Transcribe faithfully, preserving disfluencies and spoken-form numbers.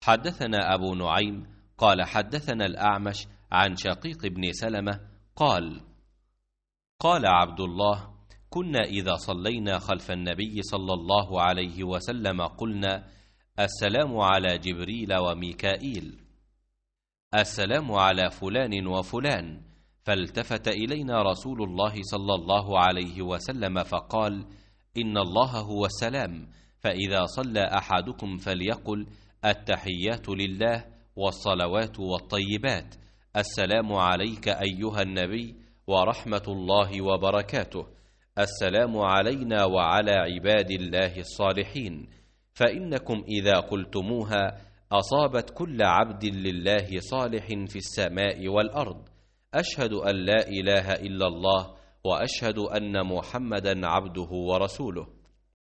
حدثنا أبو نعيم قال حدثنا الأعمش عن شقيق بن سلمة قال قال عبد الله: كنا إذا صلينا خلف النبي صلى الله عليه وسلم قلنا: السلام على جبريل وميكائيل، السلام على فلان وفلان. فالتفت إلينا رسول الله صلى الله عليه وسلم فقال: إن الله هو السلام، فإذا صلى أحدكم فليقل: التحيات لله والصلوات والطيبات، السلام عليك أيها النبي ورحمة الله وبركاته، السلام علينا وعلى عباد الله الصالحين. فإنكم إذا قلتموها أصابت كل عبد لله صالح في السماء والأرض. أشهد أن لا إله إلا الله وأشهد أن محمدا عبده ورسوله.